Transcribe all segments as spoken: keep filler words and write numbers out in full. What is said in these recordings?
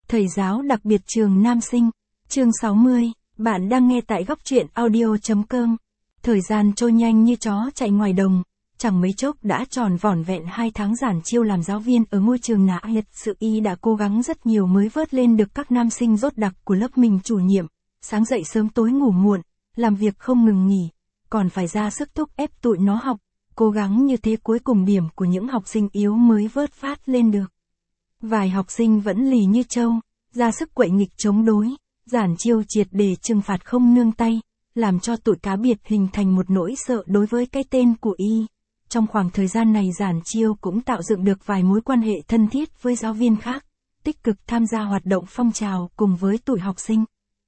Thầy giáo đặc biệt trường Nam Sinh, chương sáu mươi, bạn đang nghe tại góc truyện audio.com. Thời gian trôi nhanh như chó chạy ngoài đồng, chẳng mấy chốc đã tròn vỏn vẹn hai tháng Giản Chiêu làm giáo viên ở ngôi trường nạ nhiệt sự y đã cố gắng rất nhiều mới vớt lên được các nam sinh dốt đặc của lớp mình chủ nhiệm, sáng dậy sớm tối ngủ muộn, làm việc không ngừng nghỉ, còn phải ra sức thúc ép tụi nó học, cố gắng như thế cuối cùng điểm của những học sinh yếu mới vớt phát lên được. Vài học sinh vẫn lì như trâu, ra sức quậy nghịch chống đối, Giản Chiêu triệt để trừng phạt không nương tay, làm cho tụi cá biệt hình thành một nỗi sợ đối với cái tên của y. Trong khoảng thời gian này Giản Chiêu cũng tạo dựng được vài mối quan hệ thân thiết với giáo viên khác, tích cực tham gia hoạt động phong trào cùng với tụi học sinh.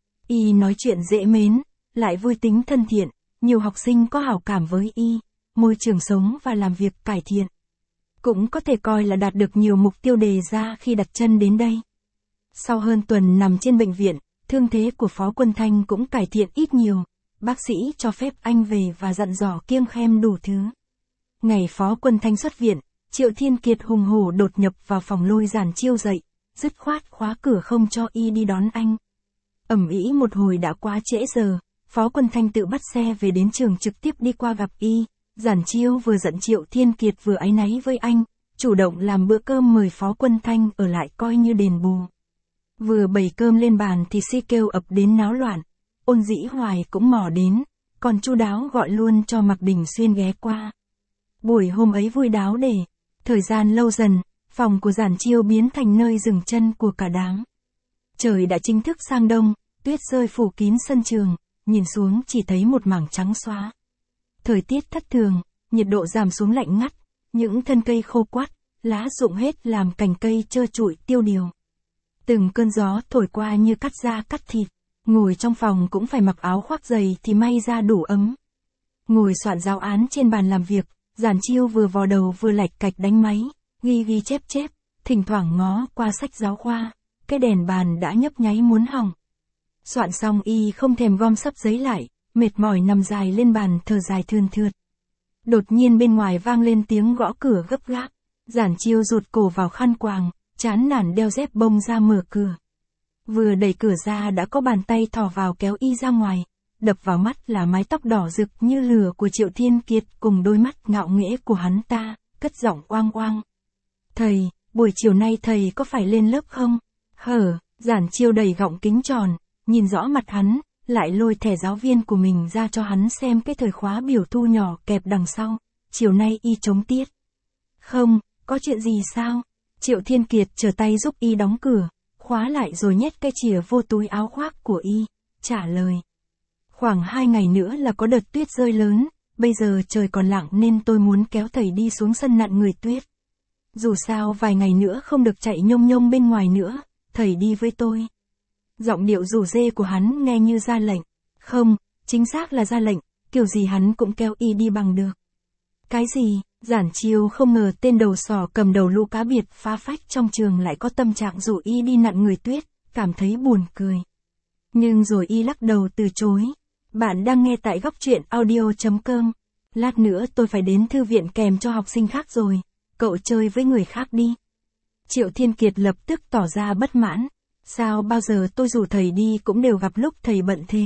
Y nói chuyện dễ mến, lại vui tính thân thiện, nhiều học sinh có hảo cảm với y, môi trường sống và làm việc cải thiện. Cũng có thể coi là đạt được nhiều mục tiêu đề ra khi đặt chân đến đây. Sau hơn tuần nằm trên bệnh viện, thương thế của Phó Quân Thanh cũng cải thiện ít nhiều, bác sĩ cho phép anh về và dặn dò kiêng khem đủ thứ. Ngày Phó Quân Thanh xuất viện, Triệu Thiên Kiệt hùng hổ đột nhập vào phòng lôi Giản Chiêu dậy, dứt khoát khóa cửa không cho y đi đón anh. Ầm ĩ một hồi đã quá trễ giờ, Phó Quân Thanh tự bắt xe về đến trường trực tiếp đi qua gặp y. Giản Chiêu vừa giận Triệu Thiên Kiệt vừa áy náy với anh, chủ động làm bữa cơm mời Phó Quân Thanh ở lại coi như đền bù. Vừa bày cơm lên bàn thì Si kêu ập đến náo loạn, Ôn Dĩ Hoài cũng mò đến, còn chu đáo gọi luôn cho Mạc Đình Xuyên ghé qua. Buổi hôm ấy vui đáo để, thời gian lâu dần, phòng của Giản Chiêu biến thành nơi dừng chân của cả đám. Trời đã chính thức sang đông, tuyết rơi phủ kín sân trường, nhìn xuống chỉ thấy một mảng trắng xóa. Thời tiết thất thường, nhiệt độ giảm xuống lạnh ngắt, những thân cây khô quắt, lá rụng hết làm cành cây trơ trụi tiêu điều. Từng cơn gió thổi qua như cắt da cắt thịt, ngồi trong phòng cũng phải mặc áo khoác dày thì may ra đủ ấm. Ngồi soạn giáo án trên bàn làm việc, Giản Chiêu vừa vò đầu vừa lạch cạch đánh máy, ghi ghi chép chép, thỉnh thoảng ngó qua sách giáo khoa, cái đèn bàn đã nhấp nháy muốn hỏng. Soạn xong y không thèm gom sấp giấy lại, mệt mỏi nằm dài lên bàn thở dài thườn thượt. Đột nhiên bên ngoài vang lên tiếng gõ cửa gấp gáp, Giản Chiêu rụt cổ vào khăn quàng, chán nản đeo dép bông ra mở cửa. Vừa đẩy cửa ra đã có bàn tay thò vào kéo y ra ngoài, đập vào mắt là mái tóc đỏ rực như lửa của Triệu Thiên Kiệt cùng đôi mắt ngạo nghễ của hắn ta, cất giọng oang oang. Thầy, buổi chiều nay thầy có phải lên lớp không? Hở, Giản Chiêu đầy gọng kính tròn, nhìn rõ mặt hắn, lại lôi thẻ giáo viên của mình ra cho hắn xem cái thời khóa biểu thu nhỏ kẹp đằng sau, chiều nay y chống tiết. Không, có chuyện gì sao? Triệu Thiên Kiệt trở tay giúp y đóng cửa, khóa lại rồi nhét cái chìa vô túi áo khoác của y, trả lời. Khoảng hai ngày nữa là có đợt tuyết rơi lớn, bây giờ trời còn lặng nên tôi muốn kéo thầy đi xuống sân nặn người tuyết. Dù sao vài ngày nữa không được chạy nhông nhông bên ngoài nữa, thầy đi với tôi. Giọng điệu rủ rê của hắn nghe như ra lệnh. Không, chính xác là ra lệnh, kiểu gì hắn cũng kéo y đi bằng được. Cái gì? Giản Chiêu không ngờ tên đầu sỏ cầm đầu lũ cá biệt phá phách trong trường lại có tâm trạng rủ y đi nặn người tuyết, cảm thấy buồn cười. Nhưng rồi y lắc đầu từ chối. Bạn đang nghe tại góc truyện audio.com. Lát nữa tôi phải đến thư viện kèm cho học sinh khác rồi, cậu chơi với người khác đi. Triệu Thiên Kiệt lập tức tỏ ra bất mãn. Sao bao giờ tôi rủ thầy đi cũng đều gặp lúc thầy bận thế?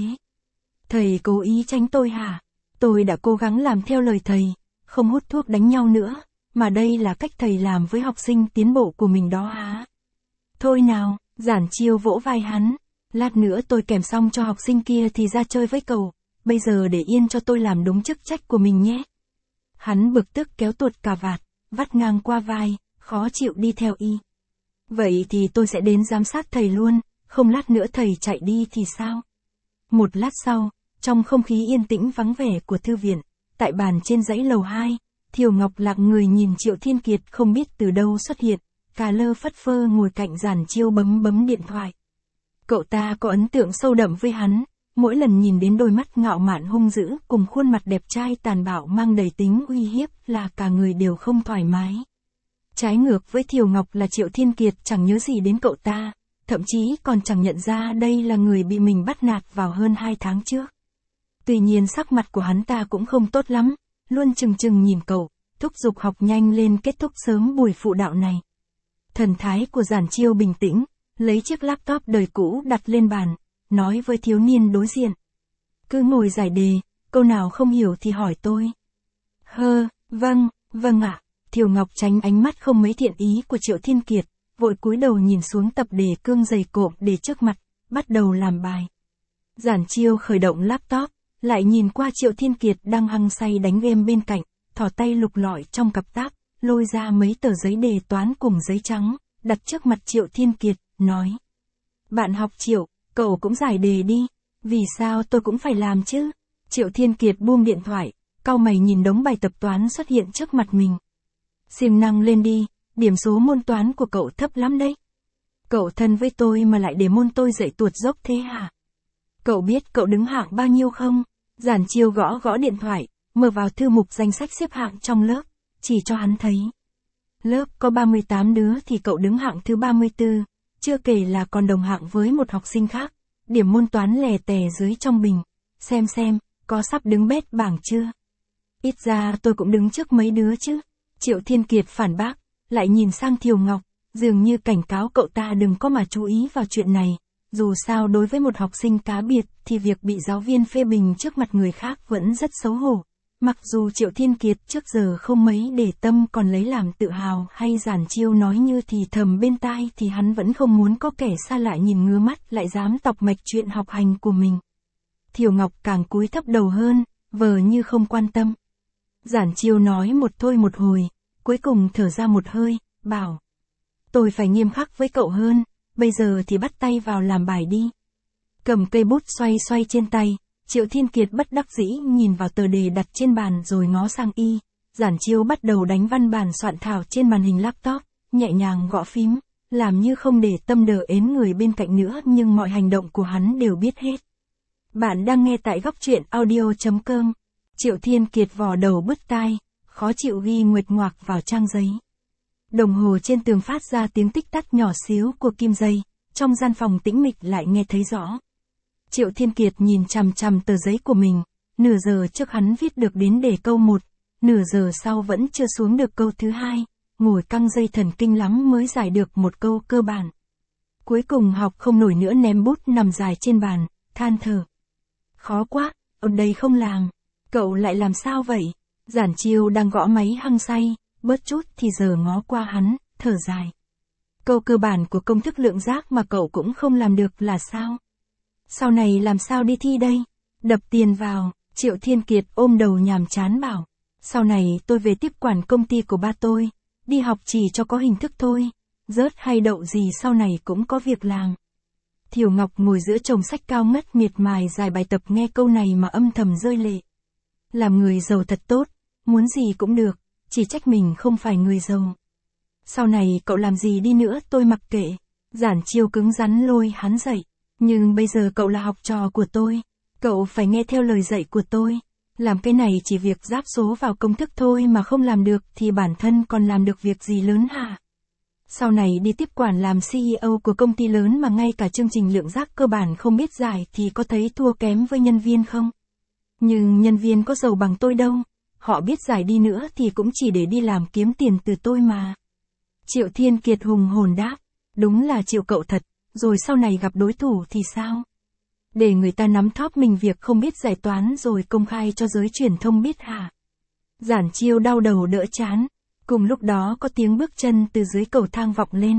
Thầy cố ý tránh tôi hả? Tôi đã cố gắng làm theo lời thầy, không hút thuốc đánh nhau nữa, mà đây là cách thầy làm với học sinh tiến bộ của mình đó hả? Thôi nào, Giản Chiêu vỗ vai hắn, lát nữa tôi kèm xong cho học sinh kia thì ra chơi với cậu, bây giờ để yên cho tôi làm đúng chức trách của mình nhé. Hắn bực tức kéo tuột cà vạt, vắt ngang qua vai, khó chịu đi theo y. Vậy thì tôi sẽ đến giám sát thầy luôn, không lát nữa thầy chạy đi thì sao? Một lát sau, trong không khí yên tĩnh vắng vẻ của thư viện, tại bàn trên dãy lầu hai, Thiều Ngọc lặng người nhìn Triệu Thiên Kiệt không biết từ đâu xuất hiện, cà lơ phất phơ ngồi cạnh Giản Chiêu bấm bấm điện thoại. Cậu ta có ấn tượng sâu đậm với hắn, mỗi lần nhìn đến đôi mắt ngạo mạn hung dữ cùng khuôn mặt đẹp trai tàn bạo mang đầy tính uy hiếp là cả người đều không thoải mái. Trái ngược với Thiều Ngọc là Triệu Thiên Kiệt chẳng nhớ gì đến cậu ta, thậm chí còn chẳng nhận ra đây là người bị mình bắt nạt vào hơn hai tháng trước. Tuy nhiên sắc mặt của hắn ta cũng không tốt lắm, luôn chừng chừng nhìn cậu, thúc giục học nhanh lên kết thúc sớm buổi phụ đạo này. Thần thái của Giản Chiêu bình tĩnh, lấy chiếc laptop đời cũ đặt lên bàn, nói với thiếu niên đối diện. Cứ ngồi giải đề, câu nào không hiểu thì hỏi tôi. Hơ, vâng, vâng ạ. Thiều Ngọc tránh ánh mắt không mấy thiện ý của Triệu Thiên Kiệt, vội cúi đầu nhìn xuống tập đề cương dày cộm để trước mặt, bắt đầu làm bài. Giản Chiêu khởi động laptop, lại nhìn qua Triệu Thiên Kiệt đang hăng say đánh game bên cạnh, thò tay lục lọi trong cặp táp, lôi ra mấy tờ giấy đề toán cùng giấy trắng, đặt trước mặt Triệu Thiên Kiệt, nói. Bạn học Triệu, cậu cũng giải đề đi, vì sao tôi cũng phải làm chứ? Triệu Thiên Kiệt buông điện thoại, cau mày nhìn đống bài tập toán xuất hiện trước mặt mình. Siêng năng lên đi, điểm số môn toán của cậu thấp lắm đấy. Cậu thân với tôi mà lại để môn tôi dạy tuột dốc thế hả? Cậu biết cậu đứng hạng bao nhiêu không? Giản Chiêu gõ gõ điện thoại, mở vào thư mục danh sách xếp hạng trong lớp, chỉ cho hắn thấy. Lớp có ba mươi tám đứa thì cậu đứng hạng thứ ba mươi tư, chưa kể là còn đồng hạng với một học sinh khác, điểm môn toán lè tè dưới trong bình. Xem xem, có sắp đứng bét bảng chưa? Ít ra tôi cũng đứng trước mấy đứa chứ. Triệu Thiên Kiệt phản bác, lại nhìn sang Thiều Ngọc, dường như cảnh cáo cậu ta đừng có mà chú ý vào chuyện này. Dù sao đối với một học sinh cá biệt thì việc bị giáo viên phê bình trước mặt người khác vẫn rất xấu hổ. Mặc dù Triệu Thiên Kiệt trước giờ không mấy để tâm còn lấy làm tự hào hay Giản Chiêu nói như thì thầm bên tai thì hắn vẫn không muốn có kẻ xa lạ nhìn ngứa mắt lại dám tọc mạch chuyện học hành của mình. Thiều Ngọc càng cúi thấp đầu hơn, vờ như không quan tâm. Giản Chiêu nói một thôi một hồi, cuối cùng thở ra một hơi, bảo. Tôi phải nghiêm khắc với cậu hơn, bây giờ thì bắt tay vào làm bài đi. Cầm cây bút xoay xoay trên tay, Triệu Thiên Kiệt bất đắc dĩ nhìn vào tờ đề đặt trên bàn rồi ngó sang y. Giản Chiêu bắt đầu đánh văn bản soạn thảo trên màn hình laptop, nhẹ nhàng gõ phím, làm như không để tâm đờ ến người bên cạnh nữa nhưng mọi hành động của hắn đều biết hết. Bạn đang nghe tại góc truyện audio chấm com. Triệu Thiên Kiệt vò đầu bứt tai, khó chịu ghi nguệch ngoạc vào trang giấy. Đồng hồ trên tường phát ra tiếng tích tắc nhỏ xíu của kim dây, trong gian phòng tĩnh mịch lại nghe thấy rõ. Triệu Thiên Kiệt nhìn chằm chằm tờ giấy của mình, nửa giờ trước hắn viết được đến đề câu một, nửa giờ sau vẫn chưa xuống được câu thứ hai, ngồi căng dây thần kinh lắm mới giải được một câu cơ bản. Cuối cùng học không nổi nữa ném bút nằm dài trên bàn, than thở. Khó quá, ở đây không làm. Cậu lại làm sao vậy? Giản Chiêu đang gõ máy hăng say, bớt chút thì giờ ngó qua hắn, thở dài. Câu cơ bản của công thức lượng giác mà cậu cũng không làm được là sao? Sau này làm sao đi thi đây? Đập tiền vào, Triệu Thiên Kiệt ôm đầu nhàm chán bảo. Sau này tôi về tiếp quản công ty của ba tôi, đi học chỉ cho có hình thức thôi, rớt hay đậu gì sau này cũng có việc làm. Thiều Ngọc ngồi giữa chồng sách cao ngất miệt mài giải bài tập nghe câu này mà âm thầm rơi lệ. Làm người giàu thật tốt, muốn gì cũng được, chỉ trách mình không phải người giàu. Sau này cậu làm gì đi nữa tôi mặc kệ. Giản Chiêu cứng rắn lôi hắn dậy. Nhưng bây giờ cậu là học trò của tôi, cậu phải nghe theo lời dạy của tôi. Làm cái này chỉ việc giáp số vào công thức thôi mà không làm được thì bản thân còn làm được việc gì lớn hả? Sau này đi tiếp quản làm xê e ô của công ty lớn mà ngay cả chương trình lượng giác cơ bản không biết giải thì có thấy thua kém với nhân viên không? Nhưng nhân viên có giàu bằng tôi đâu, họ biết giải đi nữa thì cũng chỉ để đi làm kiếm tiền từ tôi mà. Triệu Thiên Kiệt hùng hồn đáp, đúng là Triệu cậu thật, rồi sau này gặp đối thủ thì sao? Để người ta nắm thóp mình việc không biết giải toán rồi công khai cho giới truyền thông biết hả? Giản Chiêu đau đầu đỡ chán, cùng lúc đó có tiếng bước chân từ dưới cầu thang vọng lên.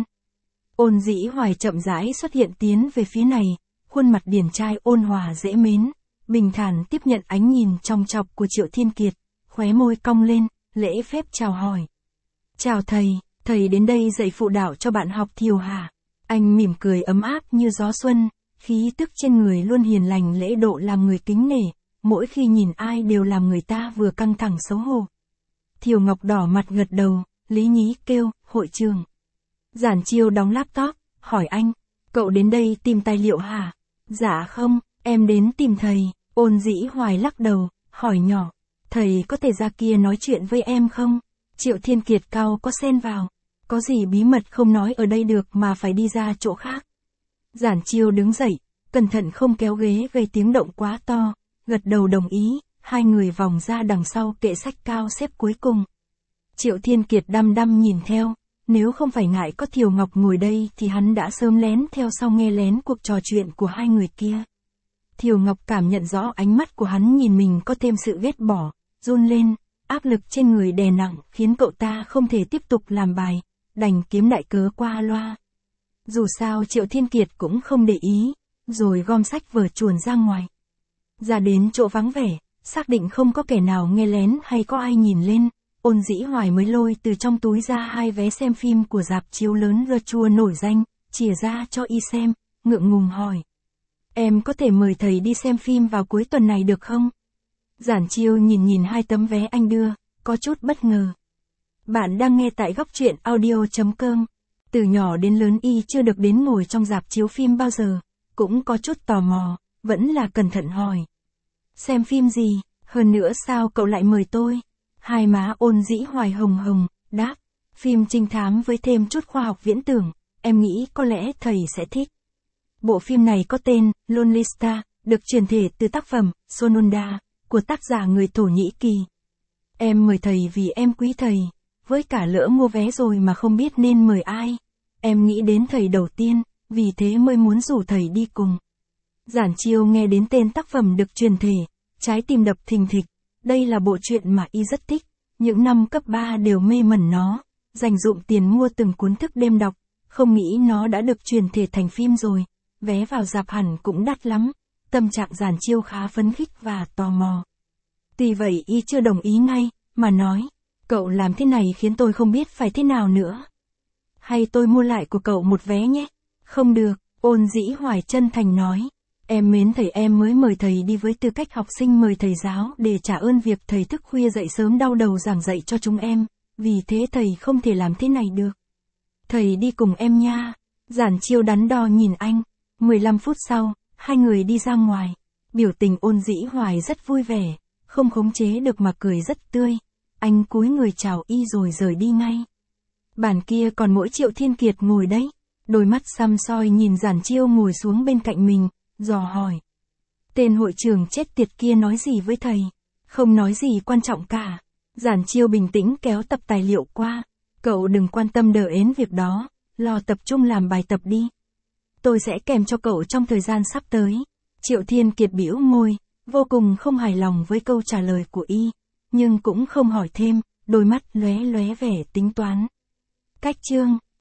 Ôn Dĩ Hoài chậm rãi xuất hiện tiến về phía này, khuôn mặt điển trai ôn hòa dễ mến, bình thản tiếp nhận ánh nhìn trong chọc của Triệu Thiên Kiệt, khóe môi cong lên, lễ phép chào hỏi. Chào thầy, thầy đến đây dạy phụ đạo cho bạn học Thiều hả? Anh mỉm cười ấm áp như gió xuân, khí tức trên người luôn hiền lành lễ độ làm người kính nể, mỗi khi nhìn ai đều làm người ta vừa căng thẳng xấu hổ. Thiều Ngọc đỏ mặt gật đầu, lý nhí kêu, hội trường. Giản Chiêu đóng laptop, hỏi anh, cậu đến đây tìm tài liệu hả? Dạ không, em đến tìm thầy. Ôn Dĩ Hoài lắc đầu, hỏi nhỏ, thầy có thể ra kia nói chuyện với em không? Triệu Thiên Kiệt cau có xen vào, có gì bí mật không nói ở đây được mà phải đi ra chỗ khác. Giản Chiêu đứng dậy, cẩn thận không kéo ghế gây tiếng động quá to, gật đầu đồng ý, hai người vòng ra đằng sau kệ sách cao xếp cuối cùng. Triệu Thiên Kiệt đăm đăm nhìn theo, nếu không phải ngại có Thiều Ngọc ngồi đây thì hắn đã sớm lén theo sau nghe lén cuộc trò chuyện của hai người kia. Thiều Ngọc cảm nhận rõ ánh mắt của hắn nhìn mình có thêm sự ghét bỏ, run lên, áp lực trên người đè nặng khiến cậu ta không thể tiếp tục làm bài, đành kiếm đại cớ qua loa. Dù sao Triệu Thiên Kiệt cũng không để ý, rồi gom sách vở chuồn ra ngoài. Ra đến chỗ vắng vẻ, xác định không có kẻ nào nghe lén hay có ai nhìn lên, Ôn Dĩ Hoài mới lôi từ trong túi ra hai vé xem phim của rạp chiếu lớn rơ chua nổi danh, chìa ra cho y xem, ngượng ngùng hỏi. Em có thể mời thầy đi xem phim vào cuối tuần này được không? Giản Chiêu nhìn nhìn hai tấm vé anh đưa, có chút bất ngờ. Bạn đang nghe tại góc truyện audio chấm com. Từ nhỏ đến lớn y chưa được đến ngồi trong rạp chiếu phim bao giờ, cũng có chút tò mò, vẫn là cẩn thận hỏi. Xem phim gì, hơn nữa sao cậu lại mời tôi? Hai má Ôn Dĩ Hoài hồng hồng, đáp, phim trinh thám với thêm chút khoa học viễn tưởng, em nghĩ có lẽ thầy sẽ thích. Bộ phim này có tên, Lonely Star, được truyền thể từ tác phẩm, Sonunda, của tác giả người Thổ Nhĩ Kỳ. Em mời thầy vì em quý thầy, với cả lỡ mua vé rồi mà không biết nên mời ai. Em nghĩ đến thầy đầu tiên, vì thế mới muốn rủ thầy đi cùng. Giản Chiêu nghe đến tên tác phẩm được truyền thể, trái tim đập thình thịch, đây là bộ truyện mà y rất thích, những năm cấp ba đều mê mẩn nó, dành dụm tiền mua từng cuốn thức đêm đọc, không nghĩ nó đã được truyền thể thành phim rồi, vé vào rạp hẳn cũng đắt lắm, tâm trạng Giản Chiêu khá phấn khích và tò mò. Tuy vậy y chưa đồng ý ngay, mà nói, cậu làm thế này khiến tôi không biết phải thế nào nữa. Hay tôi mua lại của cậu một vé nhé? Không được, Ôn Dĩ Hoài chân thành nói. Em mến thầy, em mới mời thầy đi với tư cách học sinh mời thầy giáo để trả ơn việc thầy thức khuya dậy sớm đau đầu giảng dạy cho chúng em, vì thế thầy không thể làm thế này được. Thầy đi cùng em nha. Giản Chiêu đắn đo nhìn anh. mười lăm phút sau, hai người đi ra ngoài. Biểu tình Ôn Dĩ Hoài rất vui vẻ, không khống chế được mà cười rất tươi. Anh cúi người chào y rồi rời đi ngay. Bàn kia còn mỗi Triệu Thiên Kiệt ngồi đấy, đôi mắt săm soi nhìn Giản Chiêu ngồi xuống bên cạnh mình, dò hỏi. Tên hội trưởng chết tiệt kia nói gì với thầy? Không nói gì quan trọng cả. Giản Chiêu bình tĩnh kéo tập tài liệu qua. Cậu đừng quan tâm đờ ến việc đó, lo tập trung làm bài tập đi. Tôi sẽ kèm cho cậu trong thời gian sắp tới. Triệu Thiên Kiệt bĩu môi, vô cùng không hài lòng với câu trả lời của y, nhưng cũng không hỏi thêm, đôi mắt lóe lóe vẻ tính toán. Cách chương